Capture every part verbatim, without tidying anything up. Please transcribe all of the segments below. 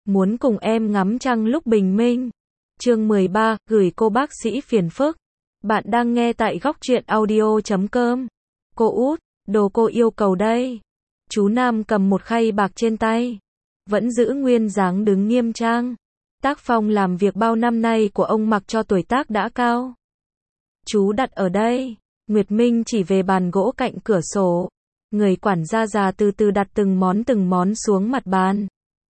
muốn cùng em ngắm trăng lúc bình minh. Chương mười ba, gửi cô bác sĩ phiền phức. Bạn đang nghe tại góc truyện audio chấm com. Cô út, đồ cô yêu cầu đây. Chú Nam cầm một khay bạc trên tay, vẫn giữ nguyên dáng đứng nghiêm trang. Tác phong làm việc bao năm nay của ông mặc cho tuổi tác đã cao. Chú đặt ở đây. Nguyệt Minh chỉ về bàn gỗ cạnh cửa sổ. Người quản gia già từ từ đặt từng món từng món xuống mặt bàn.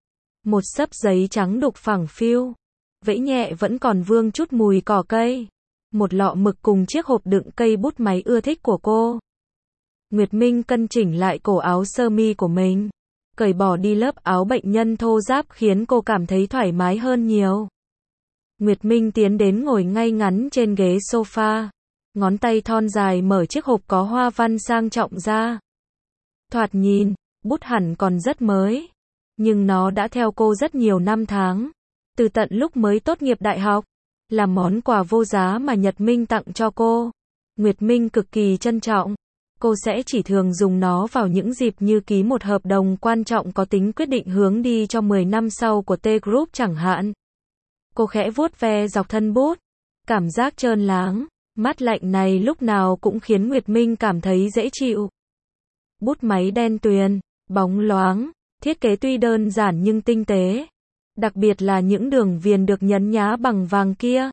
Một xấp giấy trắng đục phẳng phiu, vẫy nhẹ vẫn còn vương chút mùi cỏ cây. Một lọ mực cùng chiếc hộp đựng cây bút máy ưa thích của cô. Nguyệt Minh cân chỉnh lại cổ áo sơ mi của mình, cởi bỏ đi lớp áo bệnh nhân thô ráp khiến cô cảm thấy thoải mái hơn nhiều. Nguyệt Minh tiến đến ngồi ngay ngắn trên ghế sofa, ngón tay thon dài mở chiếc hộp có hoa văn sang trọng ra. Thoạt nhìn, bút hẳn còn rất mới, nhưng nó đã theo cô rất nhiều năm tháng, từ tận lúc mới tốt nghiệp đại học, là món quà vô giá mà Nhật Minh tặng cho cô. Nguyệt Minh cực kỳ trân trọng, cô sẽ chỉ thường dùng nó vào những dịp như ký một hợp đồng quan trọng có tính quyết định hướng đi cho mười năm sau của T Group chẳng hạn. Cô khẽ vuốt ve dọc thân bút, cảm giác trơn láng, mát lạnh này lúc nào cũng khiến Nguyệt Minh cảm thấy dễ chịu. Bút máy đen tuyền, bóng loáng, thiết kế tuy đơn giản nhưng tinh tế. Đặc biệt là những đường viền được nhấn nhá bằng vàng kia.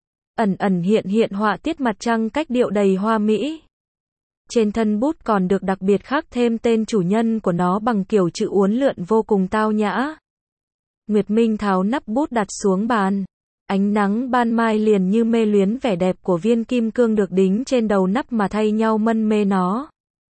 Ẩn ẩn hiện hiện họa tiết mặt trăng cách điệu đầy hoa mỹ. Trên thân bút còn được đặc biệt khắc thêm tên chủ nhân của nó bằng kiểu chữ uốn lượn vô cùng tao nhã. Nguyệt Minh tháo nắp bút đặt xuống bàn. Ánh nắng ban mai liền như mê luyến vẻ đẹp của viên kim cương được đính trên đầu nắp mà thay nhau mân mê nó,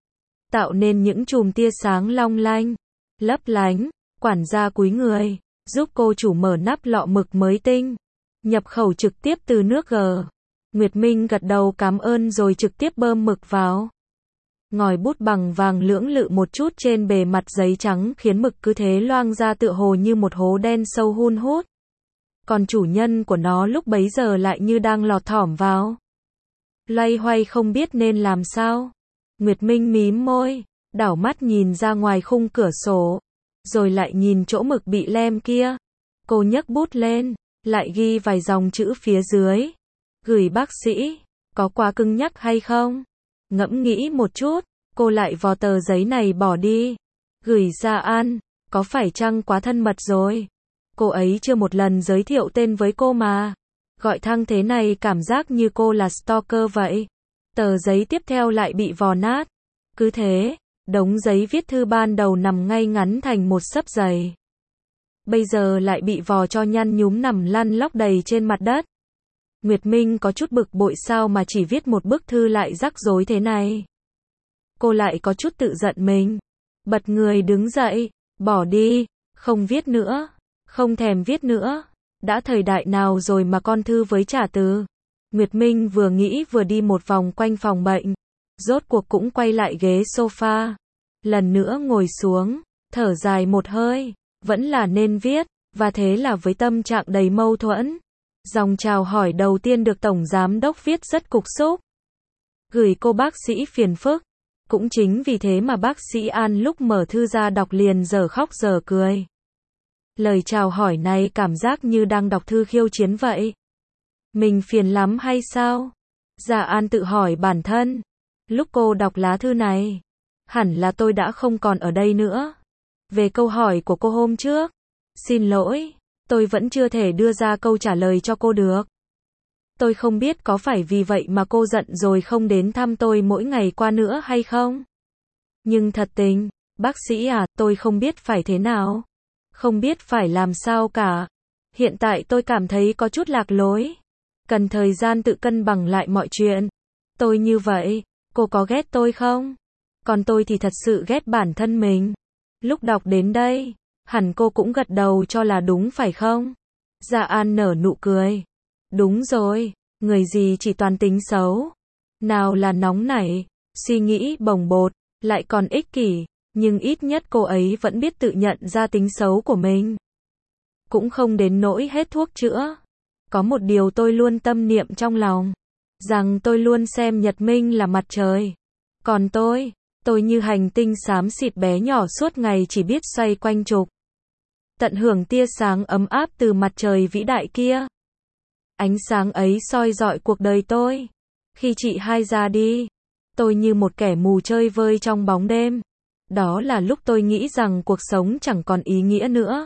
tạo nên những chùm tia sáng long lanh, lấp lánh. Quản gia cúi người, giúp cô chủ mở nắp lọ mực mới tinh, nhập khẩu trực tiếp từ nước G. Nguyệt Minh gật đầu cảm ơn rồi trực tiếp bơm mực vào. Ngòi bút bằng vàng lưỡng lự một chút trên bề mặt giấy trắng khiến mực cứ thế loang ra tựa hồ như một hố đen sâu hun hút. Còn chủ nhân của nó lúc bấy giờ lại như đang lọt thỏm vào. Loay hoay không biết nên làm sao. Nguyệt Minh mím môi, đảo mắt nhìn ra ngoài khung cửa sổ, rồi lại nhìn chỗ mực bị lem kia. Cô nhấc bút lên, lại ghi vài dòng chữ phía dưới. Gửi bác sĩ, có quá cứng nhắc hay không? Ngẫm nghĩ một chút, cô lại vò tờ giấy này bỏ đi. Gửi Gia An, có phải chăng quá thân mật rồi? Cô ấy chưa một lần giới thiệu tên với cô mà. Gọi thăng thế này cảm giác như cô là stalker vậy. Tờ giấy tiếp theo lại bị vò nát. Cứ thế, đống giấy viết thư ban đầu nằm ngay ngắn thành một xấp dày. Bây giờ lại bị vò cho nhăn nhúm nằm lăn lóc đầy trên mặt đất. Nguyệt Minh có chút bực bội sao mà chỉ viết một bức thư lại rắc rối thế này. Cô lại có chút tự giận mình. Bật người đứng dậy, bỏ đi, không viết nữa, không thèm viết nữa. Đã thời đại nào rồi mà con thư với trả từ. Nguyệt Minh vừa nghĩ vừa đi một vòng quanh phòng bệnh. Rốt cuộc cũng quay lại ghế sofa. Lần nữa ngồi xuống, thở dài một hơi. Vẫn là nên viết, và thế là với tâm trạng đầy mâu thuẫn. Dòng chào hỏi đầu tiên được Tổng Giám Đốc viết rất cục xúc. Gửi cô bác sĩ phiền phức. Cũng chính vì thế mà bác sĩ An lúc mở thư ra đọc liền giờ khóc giờ cười. Lời chào hỏi này cảm giác như đang đọc thư khiêu chiến vậy. Mình phiền lắm hay sao? Dạ An tự hỏi bản thân. Lúc cô đọc lá thư này, hẳn là tôi đã không còn ở đây nữa. Về câu hỏi của cô hôm trước, xin lỗi, tôi vẫn chưa thể đưa ra câu trả lời cho cô được. Tôi không biết có phải vì vậy mà cô giận rồi không đến thăm tôi mỗi ngày qua nữa hay không? Nhưng thật tình, bác sĩ à, tôi không biết phải thế nào. Không biết phải làm sao cả. Hiện tại tôi cảm thấy có chút lạc lối. Cần thời gian tự cân bằng lại mọi chuyện. Tôi như vậy, cô có ghét tôi không? Còn tôi thì thật sự ghét bản thân mình. Lúc đọc đến đây, hẳn cô cũng gật đầu cho là đúng phải không? Dạ An nở nụ cười. Đúng rồi, người gì chỉ toàn tính xấu. Nào là nóng nảy, suy nghĩ bồng bột, lại còn ích kỷ. Nhưng ít nhất cô ấy vẫn biết tự nhận ra tính xấu của mình. Cũng không đến nỗi hết thuốc chữa. Có một điều tôi luôn tâm niệm trong lòng. Rằng tôi luôn xem Nhật Minh là mặt trời. Còn tôi, tôi như hành tinh xám xịt bé nhỏ suốt ngày chỉ biết xoay quanh trục. tận hưởng tia sáng ấm áp từ mặt trời vĩ đại kia. Ánh sáng ấy soi rọi cuộc đời tôi. Khi chị hai ra đi, tôi như một kẻ mù chơi vơi trong bóng đêm. Đó là lúc tôi nghĩ rằng cuộc sống chẳng còn ý nghĩa nữa.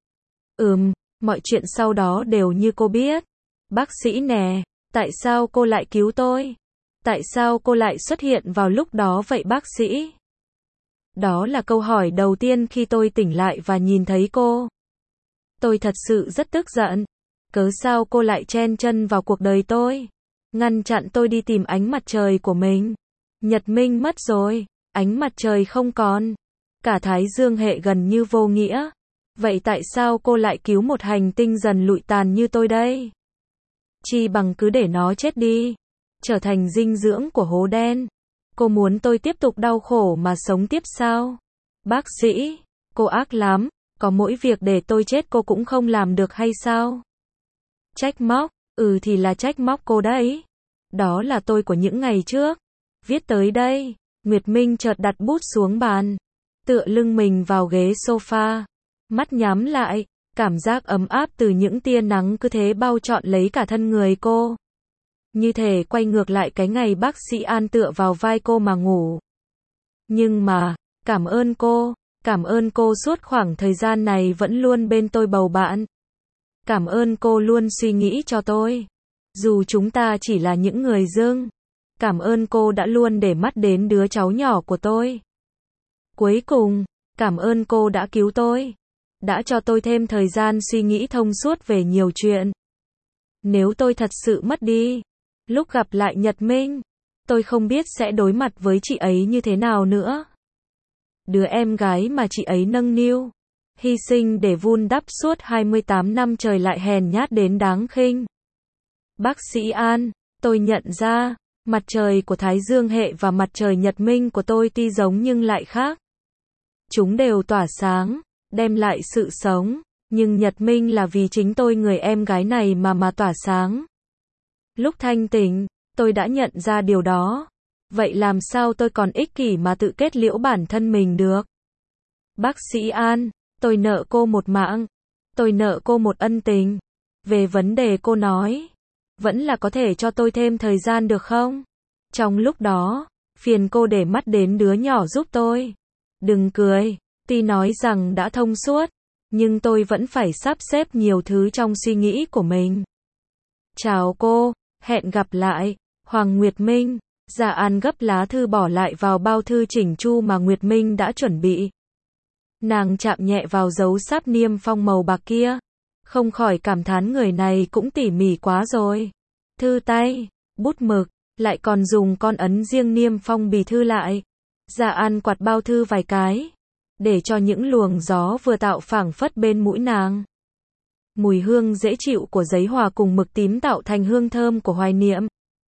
Ừm, mọi chuyện sau đó đều như cô biết. Bác sĩ nè, tại sao cô lại cứu tôi? Tại sao cô lại xuất hiện vào lúc đó vậy bác sĩ? Đó là câu hỏi đầu tiên khi tôi tỉnh lại và nhìn thấy cô. Tôi thật sự rất tức giận. Cớ sao cô lại chen chân vào cuộc đời tôi? Ngăn chặn tôi đi tìm ánh mặt trời của mình. Nhật minh mất rồi, ánh mặt trời không còn. Cả thái dương hệ gần như vô nghĩa. Vậy tại sao cô lại cứu một hành tinh dần lụi tàn như tôi đây? Chi bằng cứ để nó chết đi, trở thành dinh dưỡng của hố đen. Cô muốn tôi tiếp tục đau khổ mà sống tiếp sao? Bác sĩ, cô ác lắm, có mỗi việc để tôi chết cô cũng không làm được hay sao? Trách móc, ừ thì là trách móc cô đấy. Đó là tôi của những ngày trước. Viết tới đây, Nguyệt Minh chợt đặt bút xuống bàn, tựa lưng mình vào ghế sofa, mắt nhắm lại, cảm giác ấm áp từ những tia nắng cứ thế bao trọn lấy cả thân người cô. Như thể quay ngược lại cái ngày bác sĩ An tựa vào vai cô mà ngủ. Nhưng mà, cảm ơn cô, cảm ơn cô suốt khoảng thời gian này vẫn luôn bên tôi bầu bạn. Cảm ơn cô luôn suy nghĩ cho tôi. Dù chúng ta chỉ là những người dưng. Cảm ơn cô đã luôn để mắt đến đứa cháu nhỏ của tôi. Cuối cùng, cảm ơn cô đã cứu tôi. Đã cho tôi thêm thời gian suy nghĩ thông suốt về nhiều chuyện. Nếu tôi thật sự mất đi, lúc gặp lại Nhật Minh, tôi không biết sẽ đối mặt với chị ấy như thế nào nữa. Đứa em gái mà chị ấy nâng niu, hy sinh để vun đắp suốt hai mươi tám năm trời lại hèn nhát đến đáng khinh. Bác sĩ An, tôi nhận ra, mặt trời của Thái Dương hệ và mặt trời Nhật Minh của tôi tuy giống nhưng lại khác. Chúng đều tỏa sáng, đem lại sự sống, nhưng Nhật Minh là vì chính tôi người em gái này mà mà tỏa sáng. Lúc thanh tỉnh, tôi đã nhận ra điều đó. Vậy làm sao tôi còn ích kỷ mà tự kết liễu bản thân mình được? Bác sĩ An, tôi nợ cô một mạng. Tôi nợ cô một ân tình. Về vấn đề cô nói, vẫn là có thể cho tôi thêm thời gian được không? Trong lúc đó, phiền cô để mắt đến đứa nhỏ giúp tôi. Đừng cười, tuy nói rằng đã thông suốt, nhưng tôi vẫn phải sắp xếp nhiều thứ trong suy nghĩ của mình. Chào cô, hẹn gặp lại, Hoàng Nguyệt Minh. Dạ An gấp lá thư bỏ lại vào bao thư chỉnh chu mà Nguyệt Minh đã chuẩn bị. Nàng chạm nhẹ vào dấu sáp niêm phong màu bạc kia. Không khỏi cảm thán người này cũng tỉ mỉ quá rồi. Thư tay, bút mực, lại còn dùng con ấn riêng niêm phong bì thư lại. Dạ An quạt bao thư vài cái, để cho những luồng gió vừa tạo phảng phất bên mũi nàng. Mùi hương dễ chịu của giấy hòa cùng mực tím tạo thành hương thơm của hoài niệm.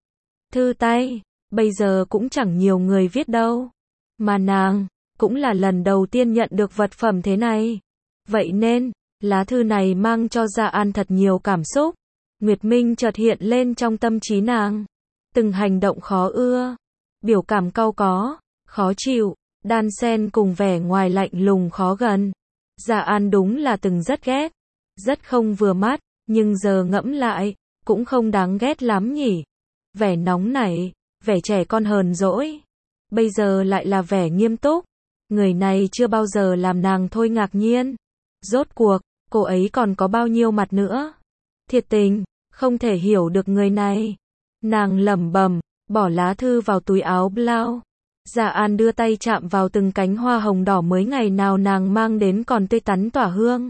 Thư tay, bây giờ cũng chẳng nhiều người viết đâu. Mà nàng, cũng là lần đầu tiên nhận được vật phẩm thế này. Vậy nên, lá thư này mang cho Dạ An thật nhiều cảm xúc. Nguyệt Minh chợt hiện lên trong tâm trí nàng. Từng hành động khó ưa, biểu cảm cau có, khó chịu, đan xen cùng vẻ ngoài lạnh lùng khó gần. Dạ An đúng là từng rất ghét, rất không vừa mắt, nhưng giờ ngẫm lại, cũng không đáng ghét lắm nhỉ. Vẻ nóng nảy, vẻ trẻ con hờn dỗi, bây giờ lại là vẻ nghiêm túc. Người này chưa bao giờ làm nàng thôi ngạc nhiên. Rốt cuộc, cô ấy còn có bao nhiêu mặt nữa? Thiệt tình, không thể hiểu được người này. Nàng lẩm bẩm, bỏ lá thư vào túi áo blau. Dạ An đưa tay chạm vào từng cánh hoa hồng đỏ mới ngày nào nàng mang đến còn tươi tắn tỏa hương.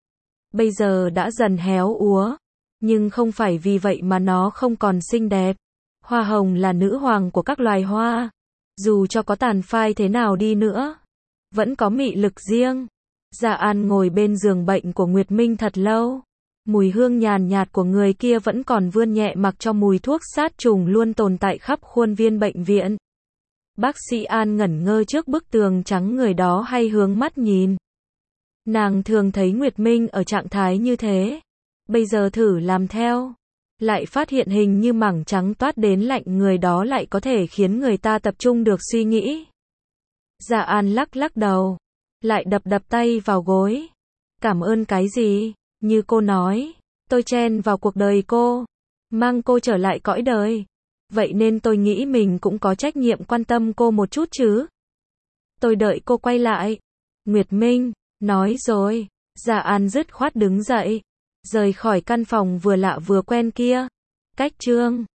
Bây giờ đã dần héo úa, nhưng không phải vì vậy mà nó không còn xinh đẹp. Hoa hồng là nữ hoàng của các loài hoa. Dù cho có tàn phai thế nào đi nữa, vẫn có mị lực riêng. Dạ An ngồi bên giường bệnh của Nguyệt Minh thật lâu. Mùi hương nhàn nhạt của người kia vẫn còn vươn nhẹ mặc cho mùi thuốc sát trùng luôn tồn tại khắp khuôn viên bệnh viện. Bác sĩ An ngẩn ngơ trước bức tường trắng người đó hay hướng mắt nhìn. Nàng thường thấy Nguyệt Minh ở trạng thái như thế. Bây giờ thử làm theo. Lại phát hiện hình như mảng trắng toát đến lạnh người đó lại có thể khiến người ta tập trung được suy nghĩ. Dạ An lắc lắc đầu. Lại đập đập tay vào gối. Cảm ơn cái gì? Như cô nói, tôi chen vào cuộc đời cô, mang cô trở lại cõi đời. Vậy nên tôi nghĩ mình cũng có trách nhiệm quan tâm cô một chút chứ. Tôi đợi cô quay lại. Nguyệt Minh, nói rồi. Dạ An dứt khoát đứng dậy, rời khỏi căn phòng vừa lạ vừa quen kia. Cách chương